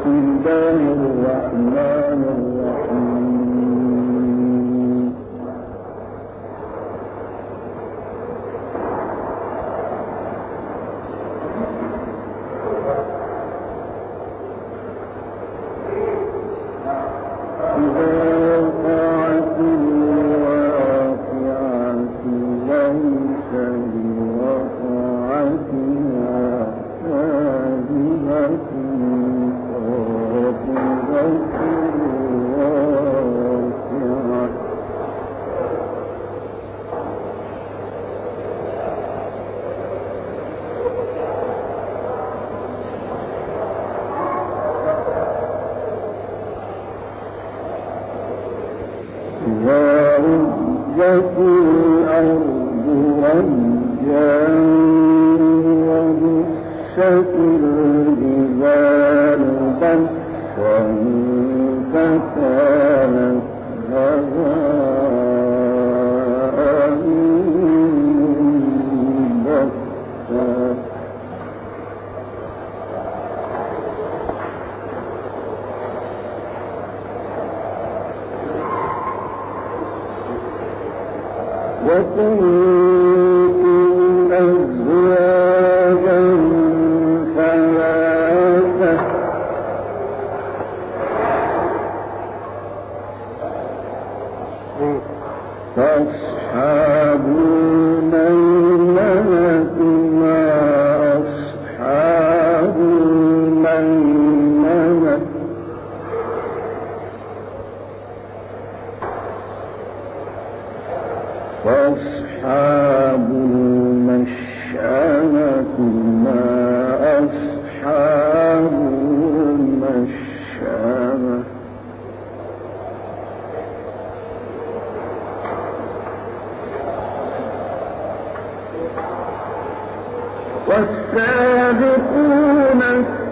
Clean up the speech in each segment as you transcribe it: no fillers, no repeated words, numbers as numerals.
والسابقون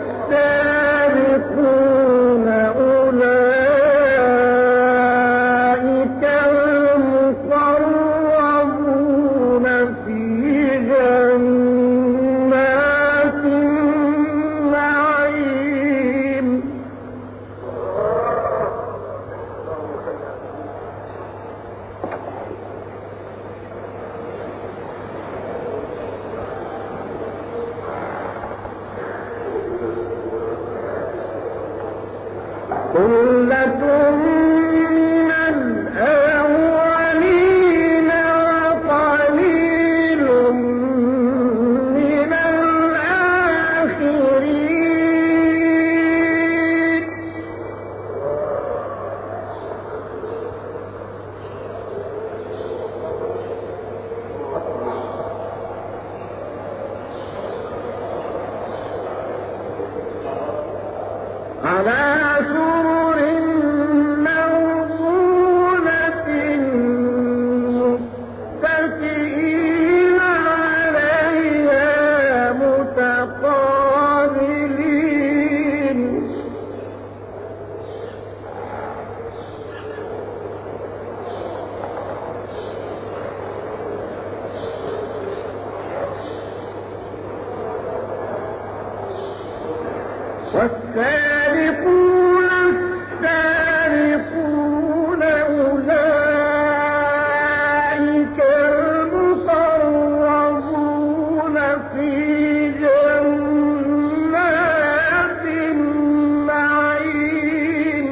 السابقون أولئك المقربون في جنات النعيم ثلة من الأولين وقليل من الآخرين على سرر موضونة متكئين عليها متقابلين والسابقون السابقون أولئك المقربون في جنات النعيم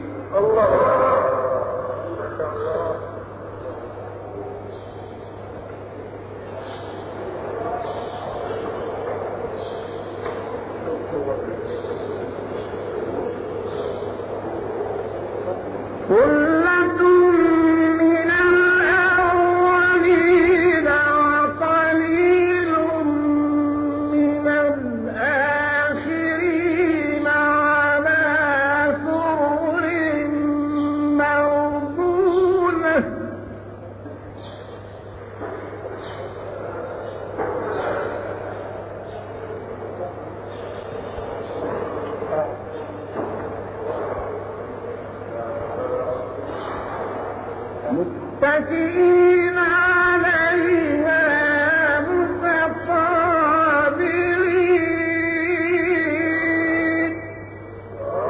ثلة من الأولين وقليل من الآخرين على سرر موضونة متكئين عليها متقابلين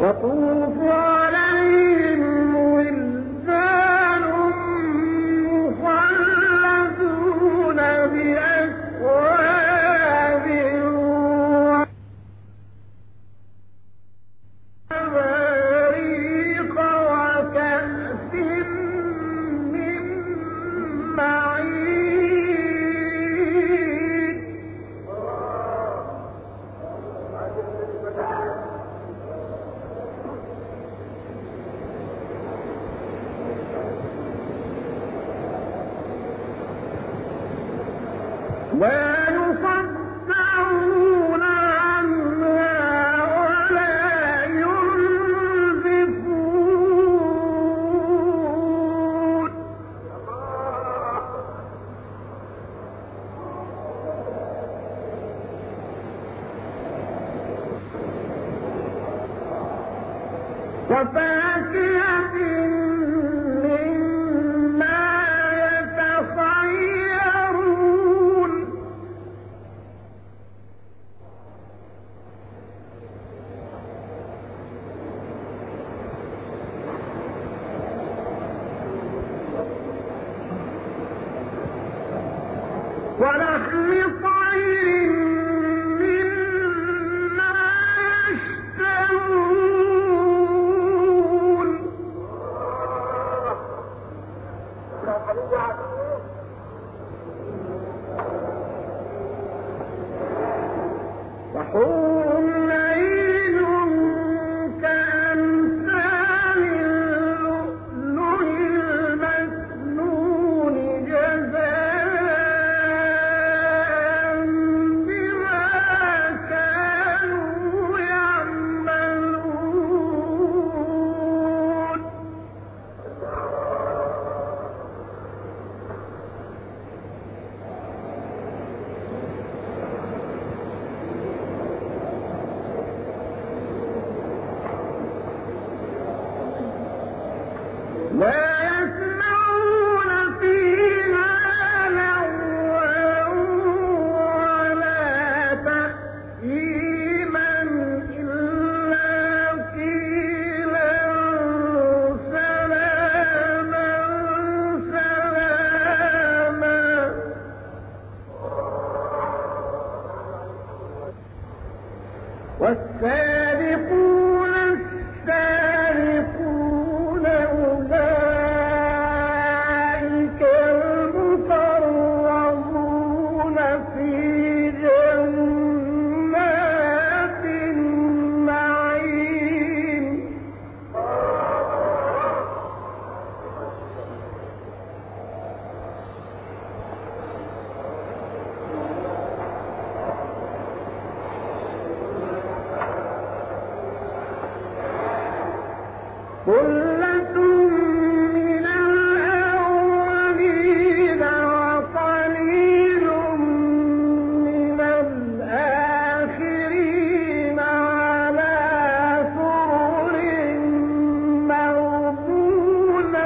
يطوف عليهم ولدان مخلدون بأكواب وأباريق وكأس من معين لا يصدعون عنها ولا ينزفون وفاكهة مما يتخيرون ولحم طير مما يشتهون وحور عين كأمثال اللؤلؤ المكنون جزاء بما كانوا يعملون لا يسمعون فيها لغوا ولا تأثيما إلا قيلا سلاما سلاما والسابقون السابقون أولئك المقربون في جنات النعيم ثلة من الأولين وقليل من الآخرين على سرر موضونة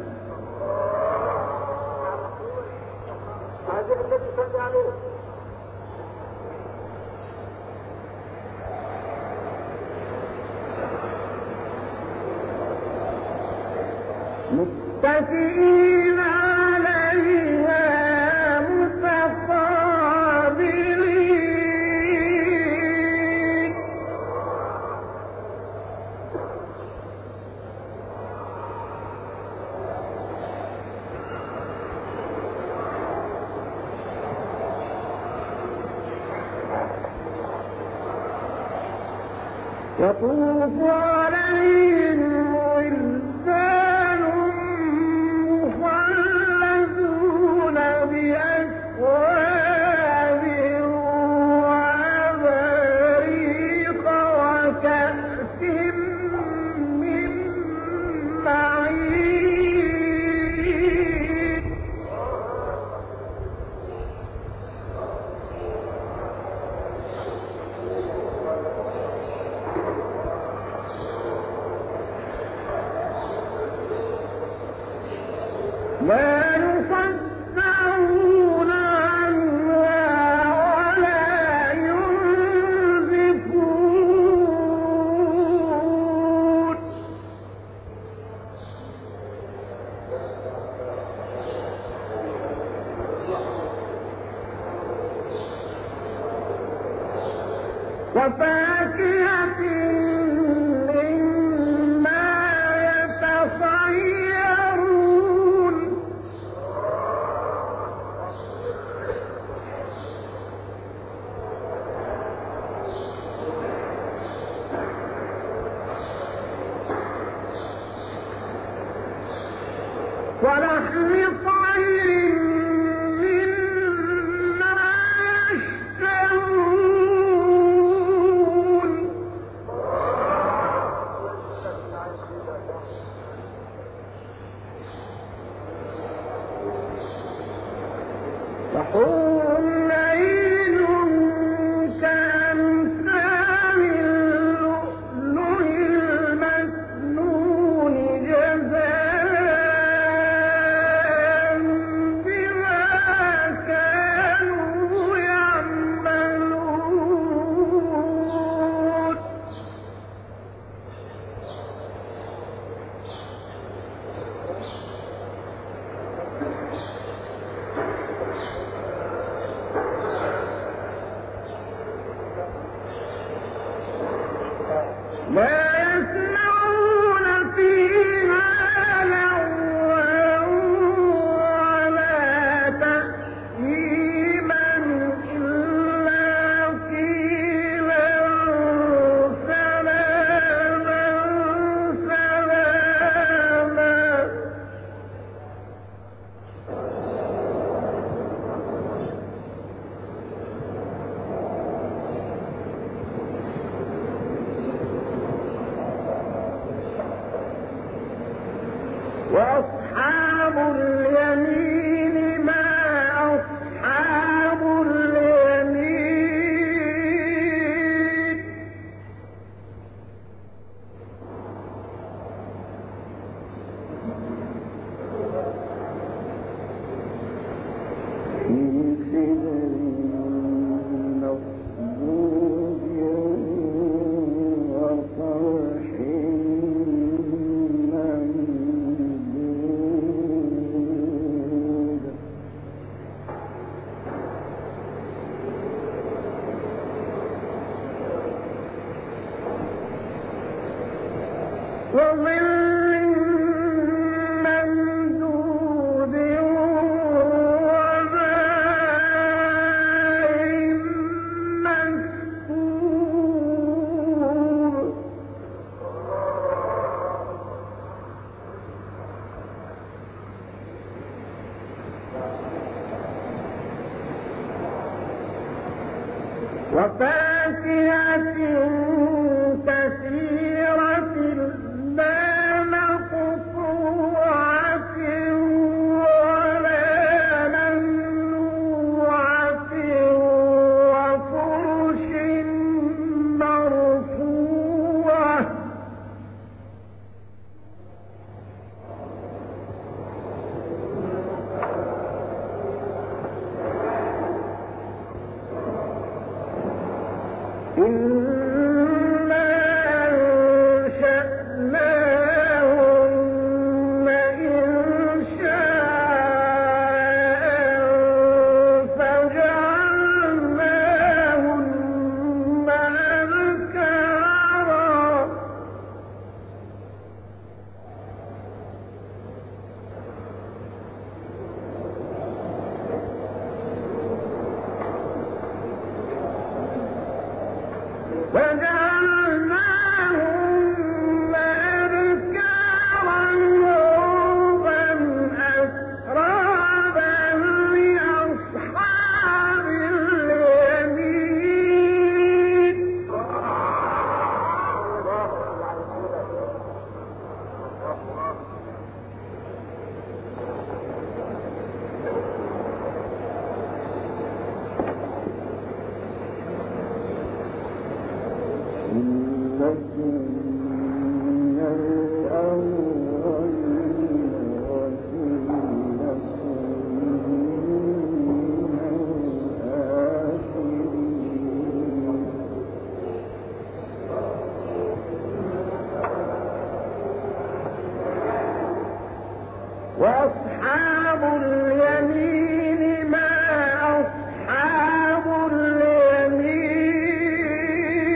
متكئين عليها متقابلين يطوف عليهم ولدان مخلدون بأكواب وأباريق وكأس من معين لا يصدعون عنها ولا ينزفون وفاكهة مما يتخيرون ولحم طير مما يشتهون وحور عين كأمثال اللؤلؤ المكنون جزاء بما كانوا يعملون لا يسمعون فيها لغوا ولا تأثيما إلا قيلا سلاما سلاما وأصحاب اليمين ما أصحاب اليمين في سدر مخضود وفرح ممدود وظل ممدود وماء مسكوب وفاكهة كثيرة لا مقطوعة ولا ممنوعة وفرش مرفوعة إنا أنشأناهن إنشاء فجعلناهن أبكارا وجعلناهن أبكارا عربا أترابا لأصحاب اليمين وأصحاب اليمين ما أصحاب اليمين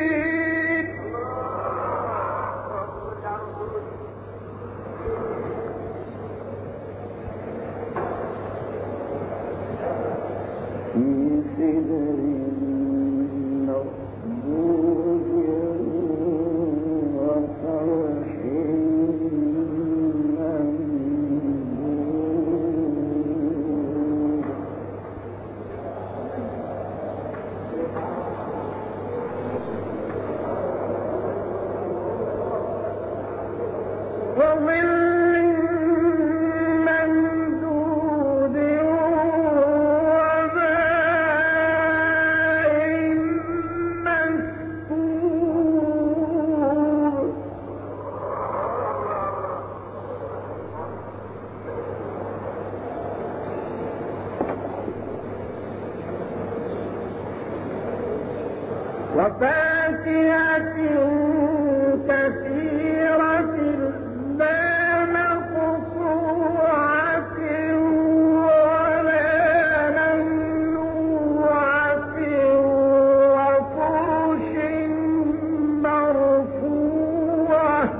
فاكهة كثيرة لا مقطوعة ولا ممنوعة وفرش مرفوعة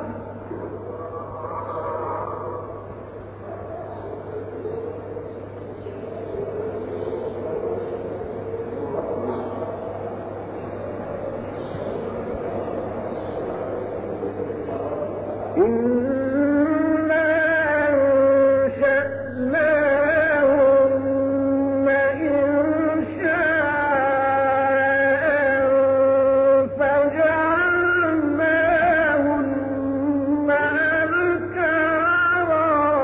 إنا أنشأناهن إنشاء فجعلناهن أبكارا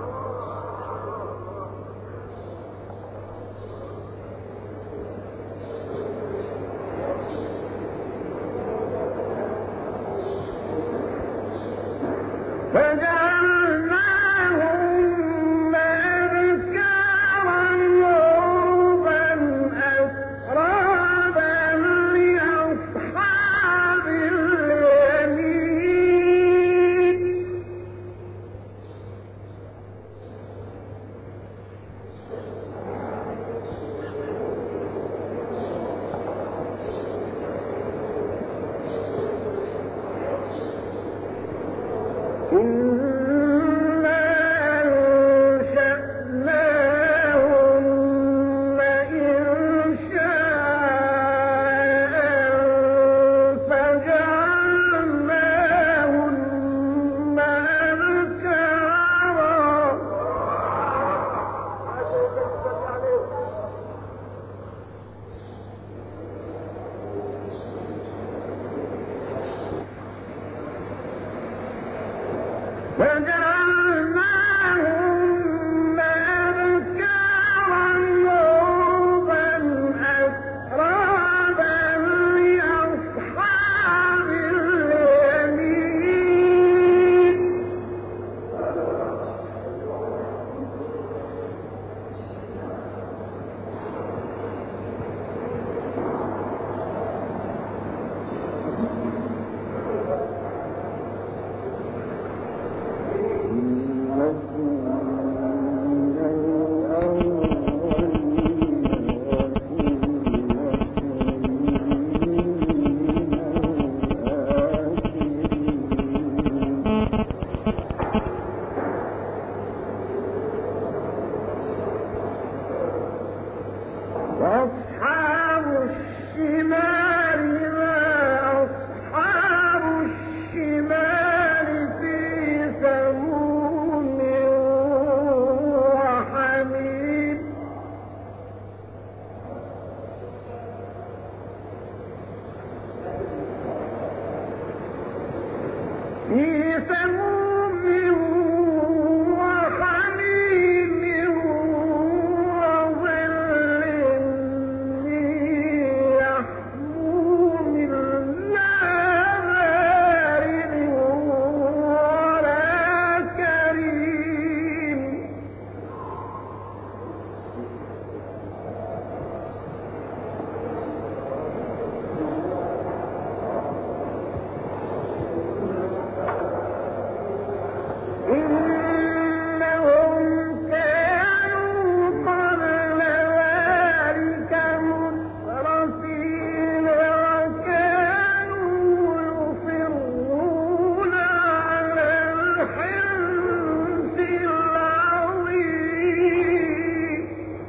فجعلناهن أبكارا عربا أترابا لأصحاب اليمين إنا أنشأناهن إنشاء فجعلناهن أبكارا فجعلناهن أبكارا عربا أترابا لأصحاب اليمين وأصحاب الشمال ما أصحاب الشمال في سموم وحميم في سموم وحميم وظل من يحموم لا بارد ولا كريم إنهم كانوا قبل ذلك مترفين وكانوا يصرون على الحنث العظيم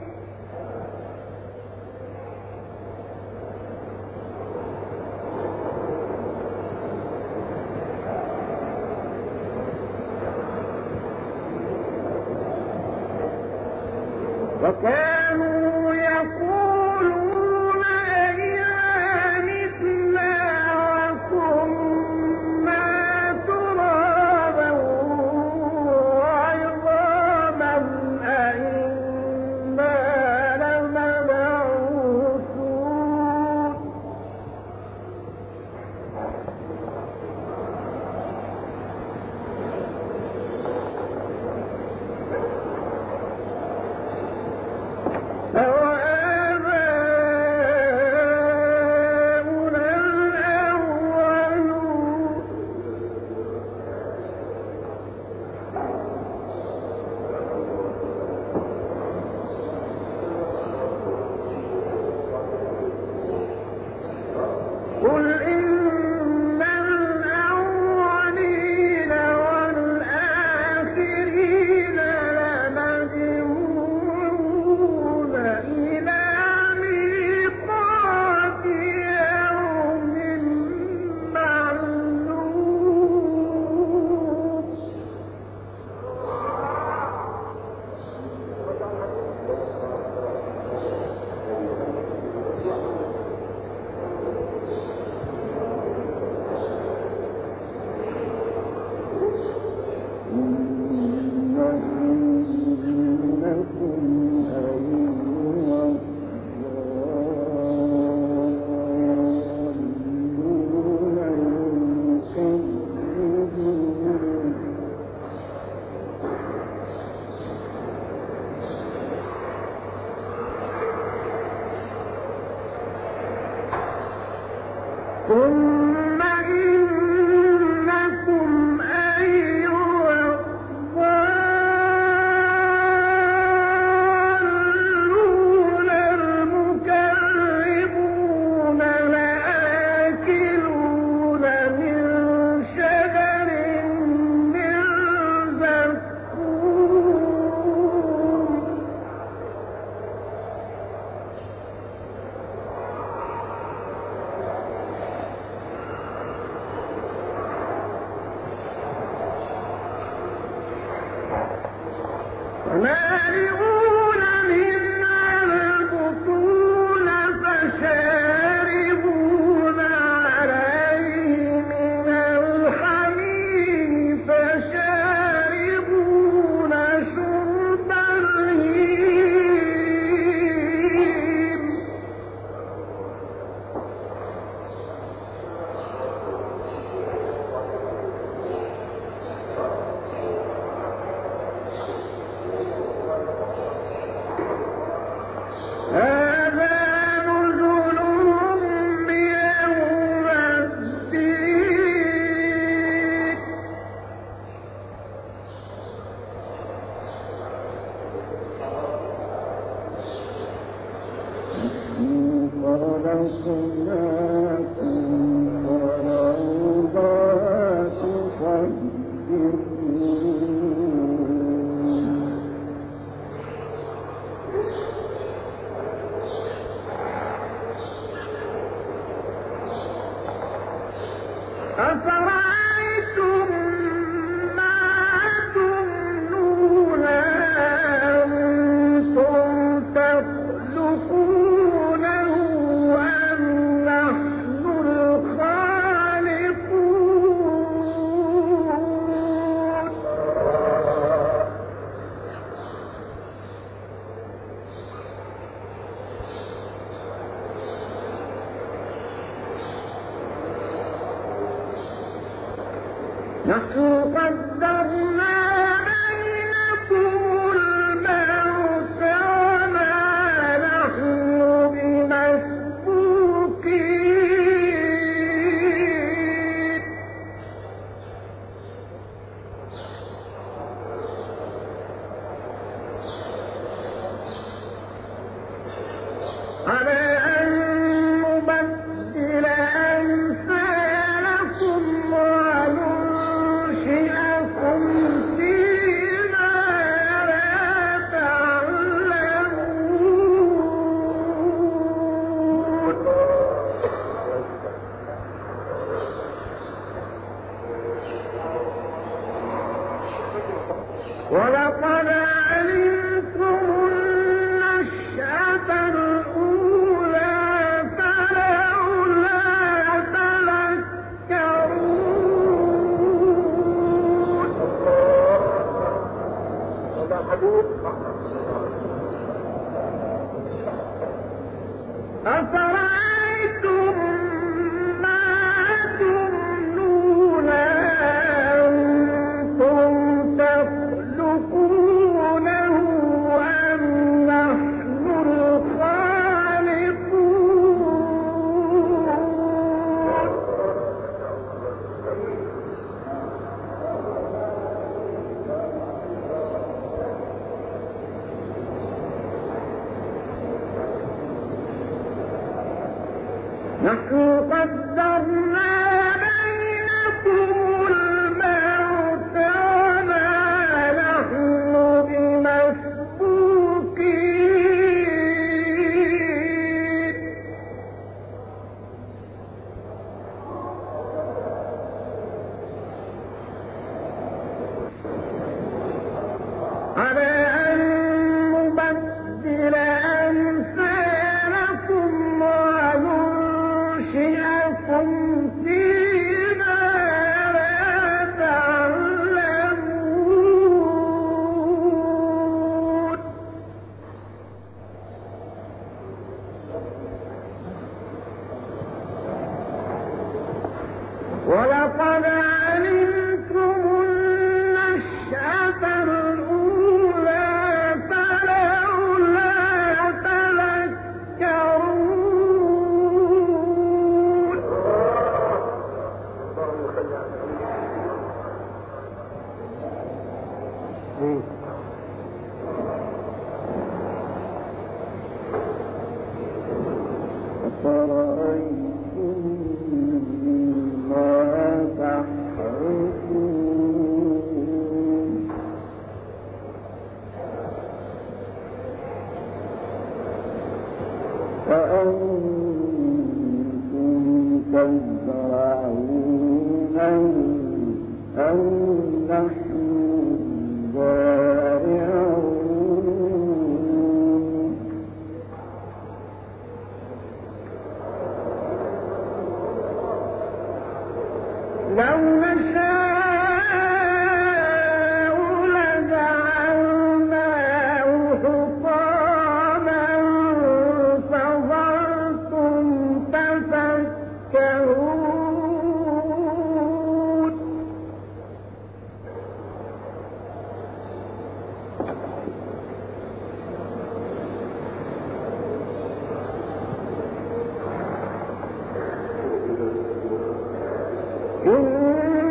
وكانوا يقولون أئذا متنا وكنا ترابا وعظاما أئنا لمبعوثون أفرأيتم ما تمنون أنتم تخلقونه أم نحن الخالقون نحن قدرنا بينكم الموت وما نحن بمسبوقين على أن نبدل أمثالكم وننشئكم فيما لا تعلمون ولقد علمتم النشأة الأولى فلولا تذكرون أفرأيتم ما تمنون أنتم تخلقونه أم نحن الخالقون نحن قدرنا بينكم الموت وما نحن بمسبوقين على أن نبدل أمثالكم وننشئكم فيما لا تعلمون ولقد علمتم النشأة الأولى فلولا تذكرون أفرأيتم ما تحرثون أأنتم تزرعونه أم نحن الزارعون لو نشاء لجعلناه حطاما فظلتم تفكهون إن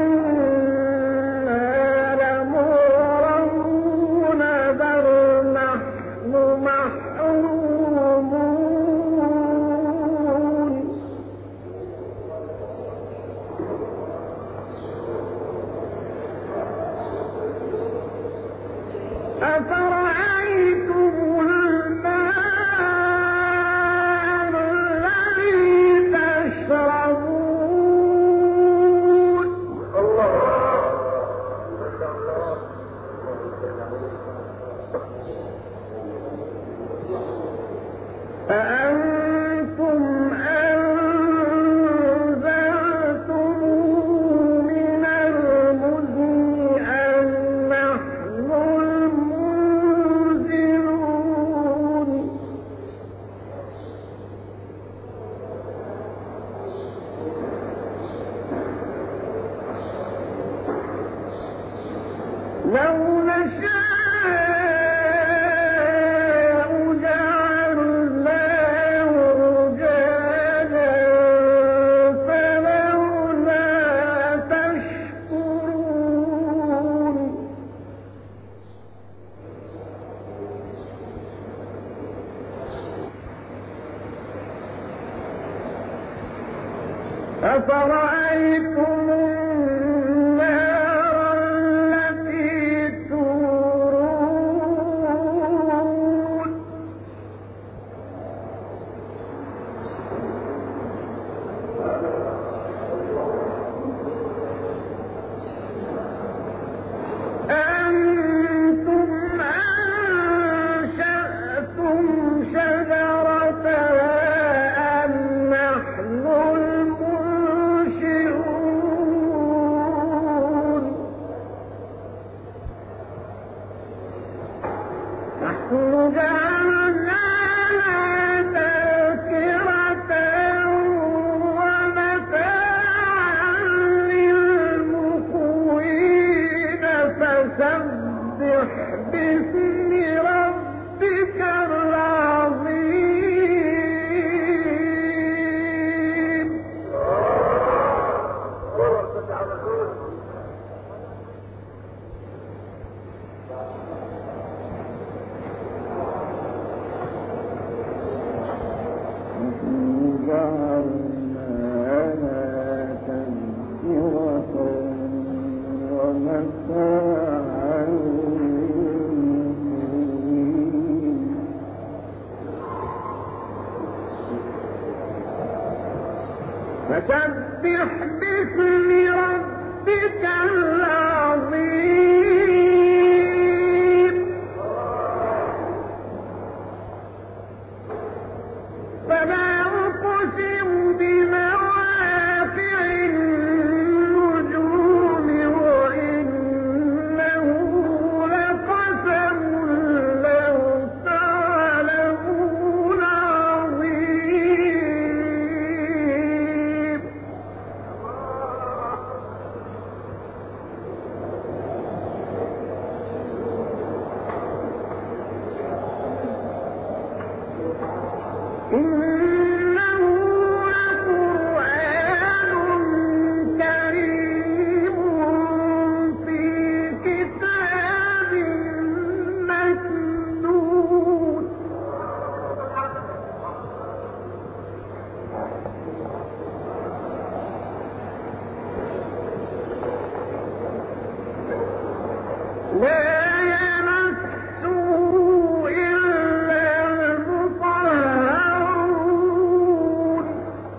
لو نشاء جعلناه أجاجا فلولا تشكرون أفرأيتم النار التي تورون أنتم أنشأتم شجرتها أم نحن المنشئون نحن جعلناها تذكرة ومتاعا للمقوين فسبح باسم ربك العظيم جعلناها تذكرة ومتاعا للمقوين فسبح باسم ربك العظيم فلا أقسم بمواقع النجوم وإنه لقسم لو تعلمون عظيم إنه لقرآن كريم في كتاب مكنون لا يمسه إلا المطهرون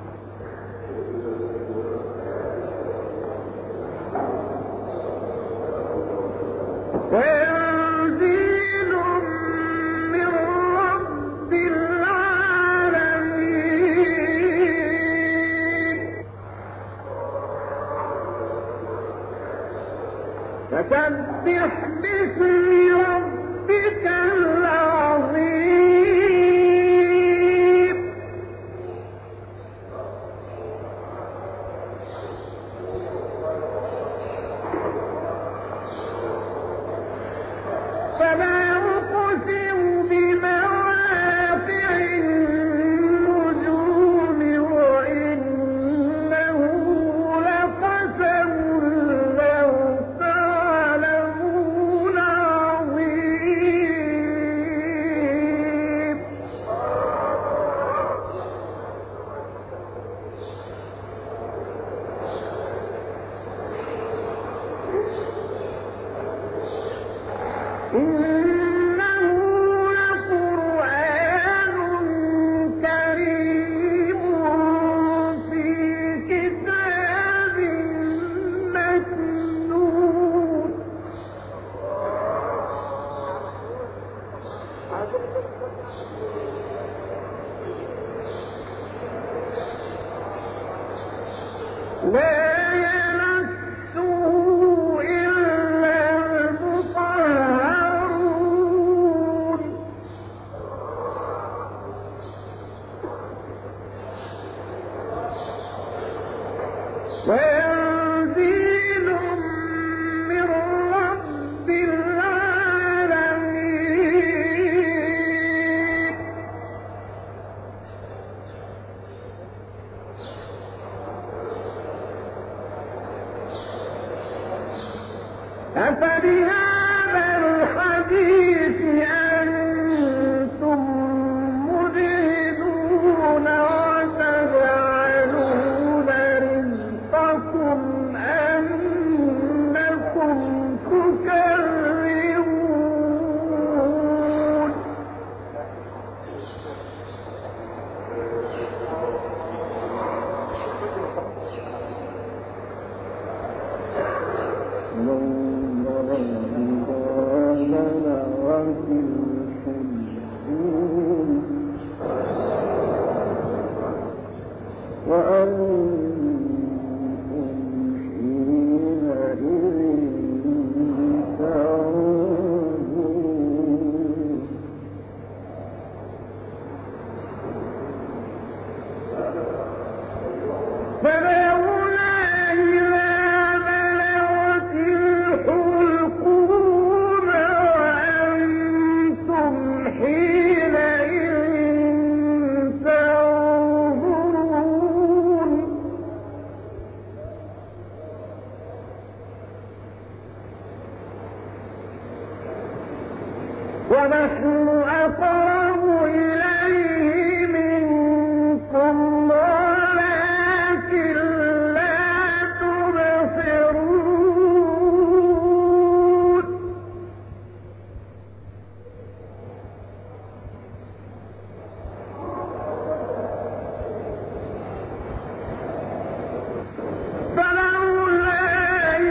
تنزيل من رب العالمين فسبح باسم ربك العظيم فلا أقسم بمواقع النجوم وإنه لقسم لو تعلمون عظيم إنه لقرآن كريم في كتاب مكنون لا يمسه إلا المطهرون تنزيل من رب أفبهذا الحديث أنتم مدهنون وتجعلون رزقكم أنكم تكذبون فلولا إذا بلغت الحلقوم وأنتم حينئذ تنظرون ونحن أقرب إليه منكم ولكن لا تبصرون فلولا إن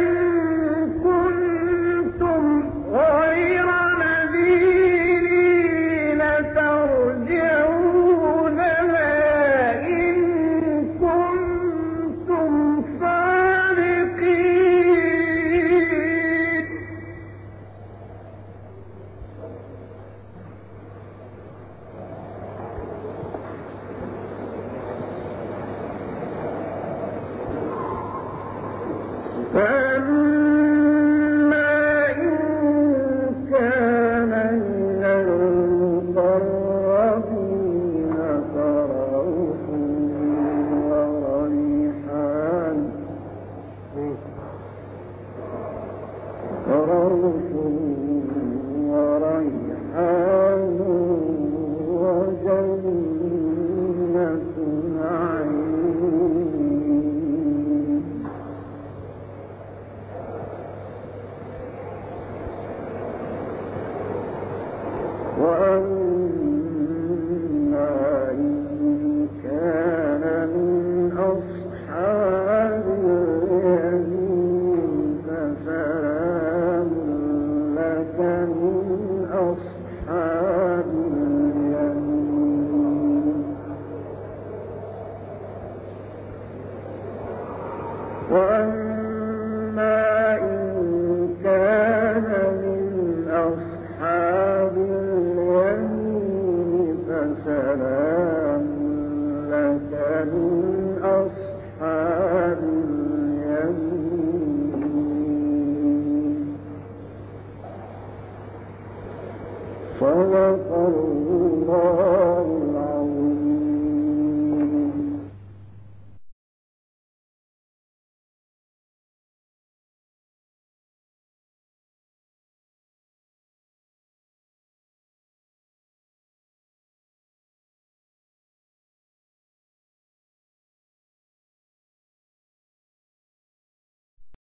كنتم غير مدينين ترجعونها إن كنتم صادقين فأما إن كان من المقربين فروح وريحان وجنة نعيم وأما إن كان من أصحاب اليمين فسلام لك من أصحاب اليمين وأما إن كان من أصحاب اليمين فسلام لك من أصحاب اليمين صدق الله العظيم